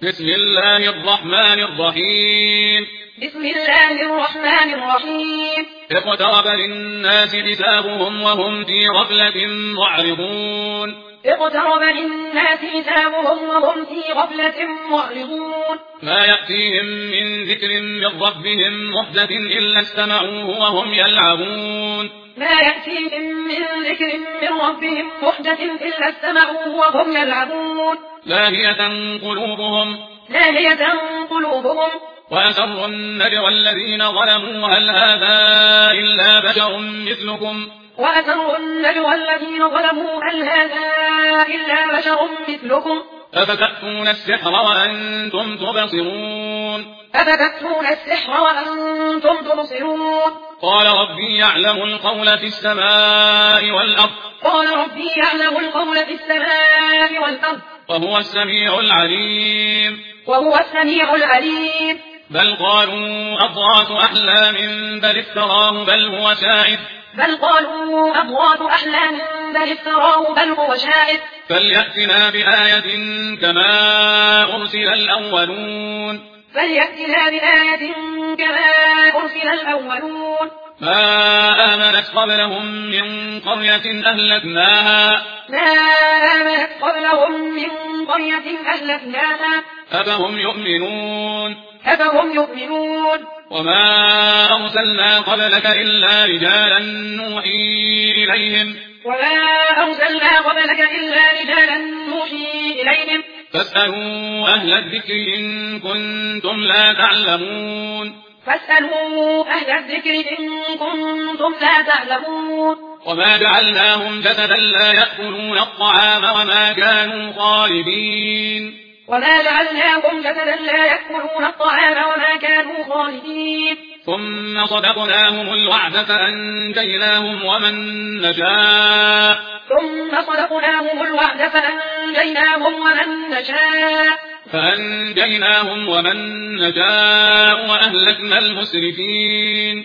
بسم الله الرحمن الرحيم بسم الله الرحمن الرحيم اقترب للناس حسابهم وهم في غفلة معرضون اقترب للناس حسابهم وهم في غفلة معرضون ما يأتيهم من ذكر من ربهم محدث إلا استمعوه وهم يلعبون ما يأتيهم من ذكر من ربهم محدث إلا استمعوه وهم يلعبون لاهية قلوبهم وأسروا النجوى الذين ظلموا هل هذا إلا بشر مثلكم أفتأتون السحر وأنتم تبصرون قال ربي يعلم القول في السماء والأرض وهو السميع العليم بل قالوا أضغاث أحلام بل افتراه بل هو شاعر فليأتنا بآية كما أرسل الأولون ما آمنت قبلهم من قرية أهلكناها أفهم يؤمنون وما أرسلنا قبلك إلا رجالا نوحي إليهم فاسألوا أهل الذكر إن كنتم لا تعلمون وما جعلناهم جسدا لا يأكلون الطعام وما كانوا خالدين ثم صدقناهم الوعد فأنجيناهم ومن نشاء وأهلكنا المسرفين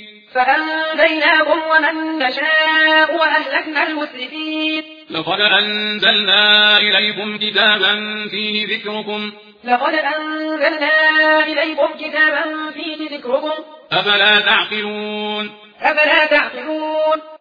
لقد أنزلنا إليكم كتابا فيه ذكركم أفلا تعقلون